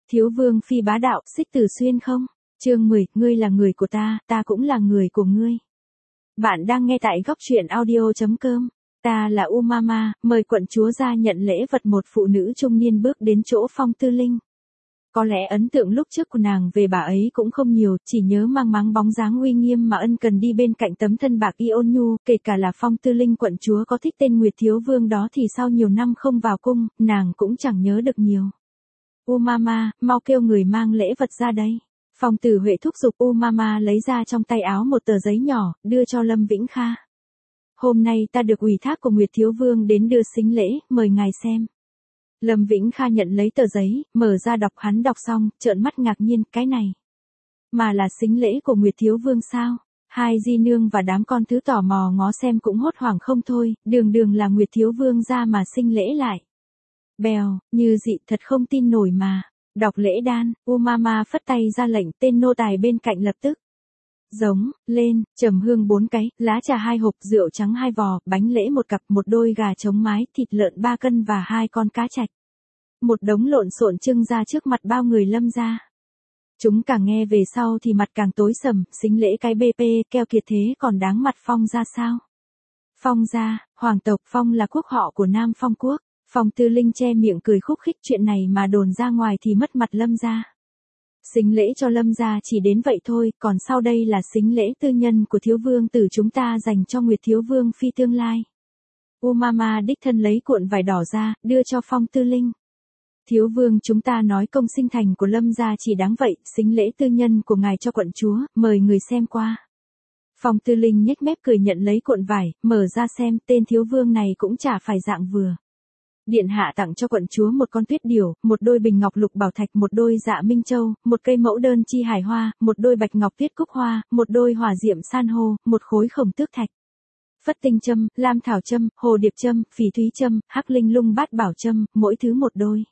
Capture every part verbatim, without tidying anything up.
Thiếu vương phi bá đạo, xích tử xuyên không? Chương mười, ngươi là người của ta, ta cũng là người của ngươi. Bạn đang nghe tại góc truyện audio chấm com. Ta là Umama, mời quận chúa ra nhận lễ vật. Một phụ nữ trung niên bước đến chỗ Phong Tư Linh. Có lẽ ấn tượng lúc trước của nàng về bà ấy cũng không nhiều, chỉ nhớ mang máng bóng dáng uy nghiêm mà ân cần đi bên cạnh tấm thân bạc y ôn nhu, kể cả là Phong Tư Linh quận chúa có thích tên Nguyệt Thiếu Vương đó thì sau nhiều năm không vào cung, nàng cũng chẳng nhớ được nhiều. Umama, mau kêu người mang lễ vật ra đây. Phong Tử Huệ thúc giục. Umama lấy ra trong tay áo một tờ giấy nhỏ, đưa cho Lâm Vĩnh Kha. Hôm nay ta được ủy thác của Nguyệt Thiếu Vương đến đưa sính lễ, mời ngài xem. Lâm Vĩnh Kha nhận lấy tờ giấy, mở ra đọc. Hắn đọc xong, trợn mắt ngạc nhiên, cái này mà là sính lễ của Nguyệt Thiếu Vương sao? Hai di nương và đám con thứ tò mò ngó xem cũng hốt hoảng không thôi, đường đường là Nguyệt Thiếu Vương ra mà sinh lễ lại. Bèo, như dị, thật không tin nổi mà. Đọc lễ đan. Umama phất tay ra lệnh, tên nô tài bên cạnh lập tức giống lên, trầm hương bốn cái, lá trà hai hộp, rượu trắng hai vò, bánh lễ một cặp, một đôi gà trống mái, thịt lợn ba cân và hai con cá trạch. Một đống lộn xộn trưng ra trước mặt bao người Lâm gia. Chúng càng nghe về sau thì mặt càng tối sầm, sính lễ cái bê pê, keo kiệt thế còn đáng mặt Phong gia sao? Phong gia, hoàng tộc Phong là quốc họ của Nam Phong quốc. Phong Tư Linh che miệng cười khúc khích, chuyện này mà đồn ra ngoài thì mất mặt Lâm gia. Sính lễ cho Lâm gia chỉ đến vậy thôi, còn sau đây là sính lễ tư nhân của thiếu vương tử chúng ta dành cho Nguyệt Thiếu Vương phi tương lai. Umama đích thân lấy cuộn vải đỏ ra, đưa cho Phong Tư Linh. Thiếu vương chúng ta nói công sinh thành của Lâm gia chỉ đáng vậy, sính lễ tư nhân của ngài cho quận chúa, mời người xem qua. Phong Tư Linh nhếch mép cười nhận lấy cuộn vải, mở ra xem, tên thiếu vương này cũng chả phải dạng vừa. Điện hạ tặng cho quận chúa một con tuyết điểu, một đôi bình ngọc lục bảo thạch, một đôi dạ minh châu, một cây mẫu đơn chi hải hoa, một đôi bạch ngọc tuyết cúc hoa, một đôi hỏa diệm san hô, một khối khổng tước thạch. Phất tinh châm, lam thảo châm, hồ điệp châm, phỉ thúy châm, hắc linh lung bát bảo châm, mỗi thứ một đôi.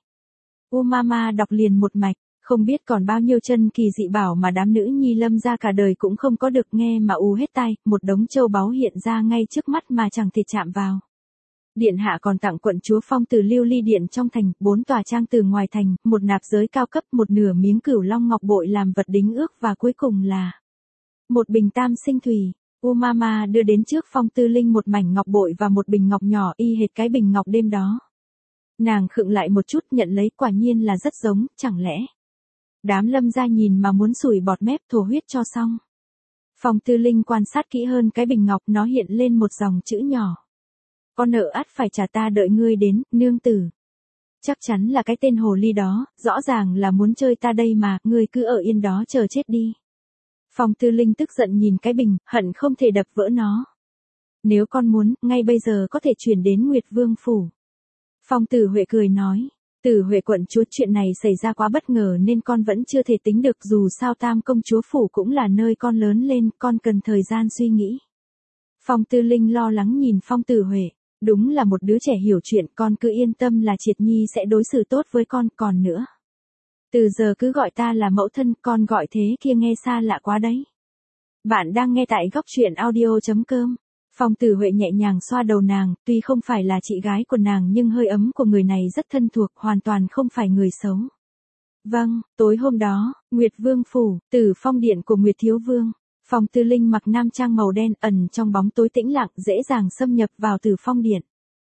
Umama đọc liền một mạch, không biết còn bao nhiêu chân kỳ dị bảo mà đám nữ nhi Lâm gia cả đời cũng không có được nghe mà ù hết tai, một đống châu báu hiện ra ngay trước mắt mà chẳng thể chạm vào. Điện hạ còn tặng quận chúa Phong Tử lưu ly điện trong thành, bốn tòa trang từ ngoài thành, một nạp giới cao cấp, một nửa miếng cửu long ngọc bội làm vật đính ước và cuối cùng là một bình tam sinh thủy. Umama đưa đến trước Phong Tư Linh một mảnh ngọc bội và một bình ngọc nhỏ y hệt cái bình ngọc đêm đó. Nàng khựng lại một chút nhận lấy, quả nhiên là rất giống, chẳng lẽ. Đám Lâm gia nhìn mà muốn sủi bọt mép, thổ huyết cho xong. Phong Tư Linh quan sát kỹ hơn cái bình ngọc, nó hiện lên một dòng chữ nhỏ. Con nợ ắt phải trả, ta đợi ngươi đến, nương tử. Chắc chắn là cái tên hồ ly đó, rõ ràng là muốn chơi ta đây mà, ngươi cứ ở yên đó chờ chết đi. Phong Tư Linh tức giận nhìn cái bình, hận không thể đập vỡ nó. Nếu con muốn, ngay bây giờ có thể chuyển đến Nguyệt Vương phủ. Phong Tử Huệ cười nói, Tử Huệ quận chúa, chuyện này xảy ra quá bất ngờ nên con vẫn chưa thể tính được, dù sao Tam công chúa phủ cũng là nơi con lớn lên, con cần thời gian suy nghĩ. Phong Tư Linh lo lắng nhìn Phong Tử Huệ. Đúng là một đứa trẻ hiểu chuyện, con cứ yên tâm là Triệt Nhi sẽ đối xử tốt với con, còn nữa. Từ giờ cứ gọi ta là mẫu thân, con gọi thế kia nghe xa lạ quá đấy. Bạn đang nghe tại góc truyện audio chấm com. Phong Tử Huệ nhẹ nhàng xoa đầu nàng, tuy không phải là chị gái của nàng nhưng hơi ấm của người này rất thân thuộc, hoàn toàn không phải người xấu. Vâng, tối hôm đó, Nguyệt Vương phủ, Tử Phong điện của Nguyệt Thiếu Vương. Phong Tư Linh mặc nam trang màu đen, ẩn trong bóng tối tĩnh lặng, dễ dàng xâm nhập vào Tử Phong điện.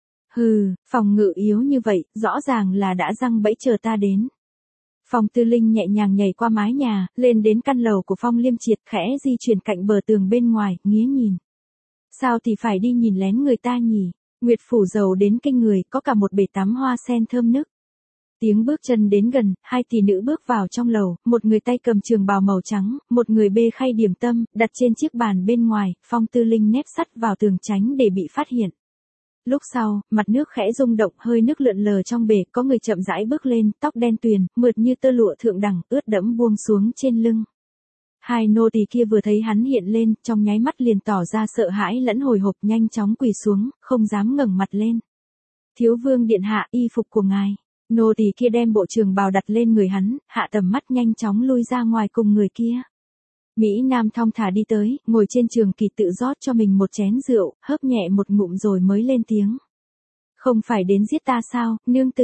Hừ, phòng ngự yếu như vậy, rõ ràng là đã giăng bẫy chờ ta đến. Phong Tư Linh nhẹ nhàng nhảy qua mái nhà, lên đến căn lầu của Phong Liêm Triệt, khẽ di chuyển cạnh bờ tường bên ngoài, nghía nhìn. Sao thì phải đi nhìn lén người ta nhỉ? Nguyệt phủ giàu đến kinh người, có cả một bể tắm hoa sen thơm nức. Tiếng bước chân đến gần, hai tỷ nữ bước vào trong lầu, một người tay cầm trường bào màu trắng, một người bê khay điểm tâm, đặt trên chiếc bàn bên ngoài. Phong Tư Linh nép sắt vào tường tránh để bị phát hiện. Lúc sau, mặt nước khẽ rung động, hơi nước lượn lờ trong bể, có người chậm rãi bước lên, tóc đen tuyền, mượt như tơ lụa thượng đẳng, ướt đẫm buông xuống trên lưng. Hai nô tỳ kia vừa thấy hắn hiện lên, trong nháy mắt liền tỏ ra sợ hãi lẫn hồi hộp, nhanh chóng quỳ xuống, không dám ngẩng mặt lên. Thiếu vương điện hạ, y phục của ngài. Nô tỳ kia đem bộ trường bào đặt lên người hắn, hạ tầm mắt nhanh chóng lui ra ngoài cùng người kia. Mỹ Nam thong thả đi tới, ngồi trên trường kỳ tự rót cho mình một chén rượu, hớp nhẹ một ngụm rồi mới lên tiếng. Không phải đến giết ta sao, nương tử?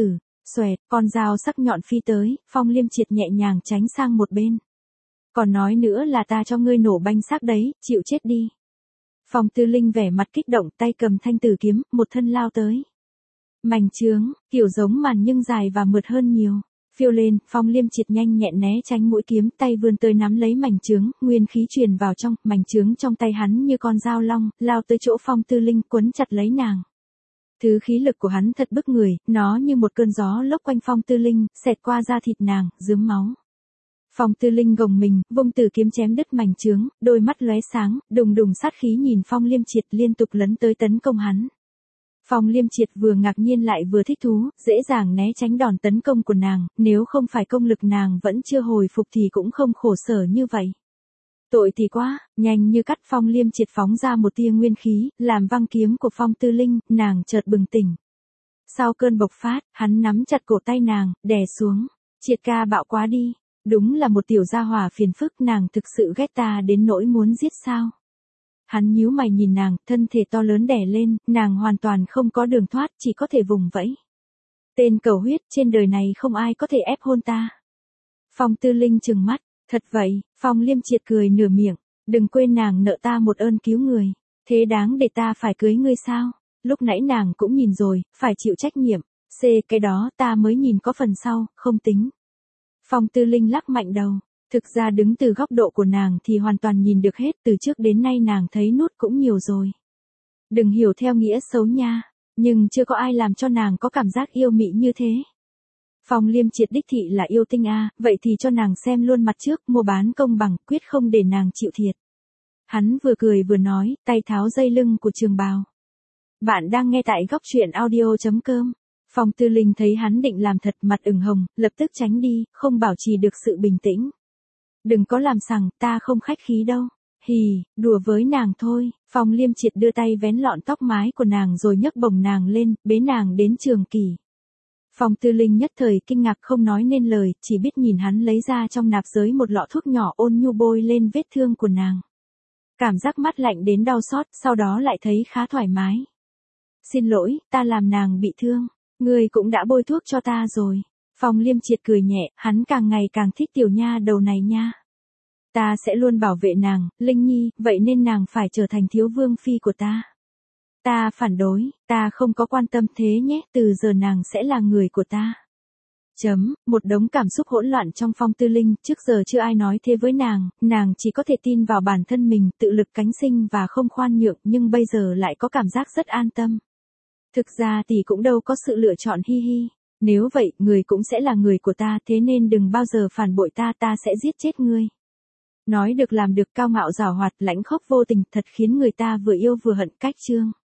xoẹt, con dao sắc nhọn phi tới, Phong Liêm Triệt nhẹ nhàng tránh sang một bên. Còn nói nữa là ta cho ngươi nổ banh xác đấy, chịu chết đi. Phong Tư Linh vẻ mặt kích động, tay cầm thanh tử kiếm, một thân lao tới. Mảnh trướng, kiểu giống màn nhưng dài và mượt hơn nhiều. Phiêu lên, Phong Liêm Triệt nhanh nhẹn né tránh mũi kiếm, tay vươn tới nắm lấy mảnh trướng, nguyên khí truyền vào trong, mảnh trướng trong tay hắn như con dao long, lao tới chỗ Phong Tư Linh, quấn chặt lấy nàng. Thứ khí lực của hắn thật bức người, nó như một cơn gió lốc quanh Phong Tư Linh, xẹt qua da thịt nàng, rướm máu. Phong Tư Linh gồng mình, vung tử kiếm chém đứt mảnh trướng, đôi mắt lóe sáng, đùng đùng sát khí nhìn Phong Liêm Triệt liên tục lấn tới tấn công hắn. Phong Liêm Triệt vừa ngạc nhiên lại vừa thích thú, dễ dàng né tránh đòn tấn công của nàng, nếu không phải công lực nàng vẫn chưa hồi phục thì cũng không khổ sở như vậy. Tội thì quá, nhanh như cắt Phong Liêm Triệt phóng ra một tia nguyên khí, làm văng kiếm của Phong Tư Linh, nàng chợt bừng tỉnh. Sau cơn bộc phát, hắn nắm chặt cổ tay nàng, đè xuống. Triệt ca bạo quá đi, đúng là một tiểu gia hỏa phiền phức, nàng thực sự ghét ta đến nỗi muốn giết sao. Hắn nhíu mày nhìn nàng, thân thể to lớn đè lên, nàng hoàn toàn không có đường thoát, chỉ có thể vùng vẫy. Tên cầu huyết, trên đời này không ai có thể ép hôn ta. Phong Tư Linh trừng mắt, thật vậy, Phong Liêm Triệt cười nửa miệng, đừng quên nàng nợ ta một ơn cứu người, thế đáng để ta phải cưới ngươi sao? Lúc nãy nàng cũng nhìn rồi, phải chịu trách nhiệm, c cái đó ta mới nhìn có phần sau, không tính. Phong Tư Linh lắc mạnh đầu. Thực ra đứng từ góc độ của nàng thì hoàn toàn nhìn được hết, từ trước đến nay nàng thấy nút cũng nhiều rồi. Đừng hiểu theo nghĩa xấu nha, nhưng chưa có ai làm cho nàng có cảm giác yêu mị như thế. Phong Liêm Triệt đích thị là yêu tinh a, vậy thì cho nàng xem luôn mặt trước, mua bán công bằng, quyết không để nàng chịu thiệt. Hắn vừa cười vừa nói, tay tháo dây lưng của trường bào. Bạn đang nghe tại góc truyện audio chấm com. Phong Tư Linh thấy hắn định làm thật, mặt ửng hồng, lập tức tránh đi, không bảo trì được sự bình tĩnh. Đừng có làm sằng, ta không khách khí đâu. Hì, đùa với nàng thôi. Phong Liêm Triệt đưa tay vén lọn tóc mái của nàng rồi nhấc bổng nàng lên, bế nàng đến trường kỷ. Phong Tư Linh nhất thời kinh ngạc không nói nên lời, chỉ biết nhìn hắn lấy ra trong nạp giới một lọ thuốc nhỏ ôn nhu bôi lên vết thương của nàng. Cảm giác mát lạnh đến đau xót, sau đó lại thấy khá thoải mái. Xin lỗi, ta làm nàng bị thương. Ngươi cũng đã bôi thuốc cho ta rồi. Phong Liêm Triệt cười nhẹ, hắn càng ngày càng thích tiểu nha đầu này nha. Ta sẽ luôn bảo vệ nàng, Linh Nhi, vậy nên nàng phải trở thành thiếu vương phi của ta. Ta phản đối, ta không có quan tâm thế nhé, từ giờ nàng sẽ là người của ta. Chấm, một đống cảm xúc hỗn loạn trong Phong Tư Linh, trước giờ chưa ai nói thế với nàng, nàng chỉ có thể tin vào bản thân mình, tự lực cánh sinh và không khoan nhượng, nhưng bây giờ lại có cảm giác rất an tâm. Thực ra thì cũng đâu có sự lựa chọn hi hi. Nếu vậy, người cũng sẽ là người của ta, thế nên đừng bao giờ phản bội ta, ta sẽ giết chết ngươi. Nói được làm được, cao ngạo giảo hoạt, lãnh khốc vô tình, thật khiến người ta vừa yêu vừa hận cách chương.